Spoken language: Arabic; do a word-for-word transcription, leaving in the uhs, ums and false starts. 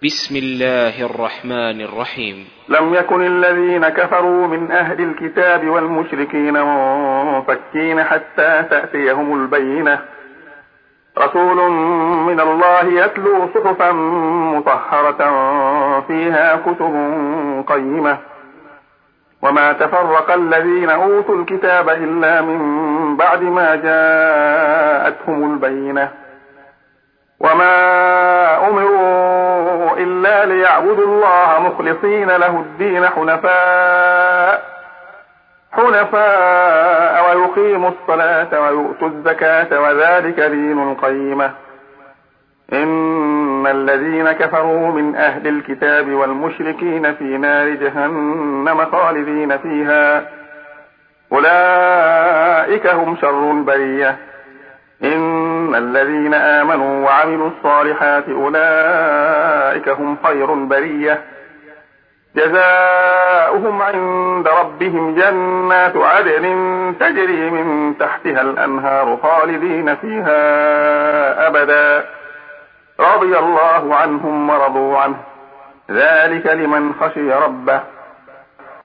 بسم الله الرحمن الرحيم. لم يكن الذين كفروا من أهل الكتاب والمشركين منفكين حتى تأتيهم البينة، رسول من الله يتلو صحفا مطهرة فيها كتب قيمة، وما تفرق الذين أوتوا الكتاب إلا من بعد ما جاءتهم البينة، وما أمروا إلا ليعبدوا الله مخلصين له الدين حنفاء حنفاء ويقيموا الصلاة ويؤتوا الزكاة وذلك دين القيمة. إن الذين كفروا من أهل الكتاب والمشركين في نار جهنم خالدين فيها، أولئك هم شر البرية. إن الذين آمنوا وعملوا الصالحات أولئك هم خير البرية، جزاؤهم عند ربهم جنات عدن تجري من تحتها الأنهار خالدين فيها أبدا، رضي الله عنهم ورضوا عنه، ذلك لمن خشي ربه.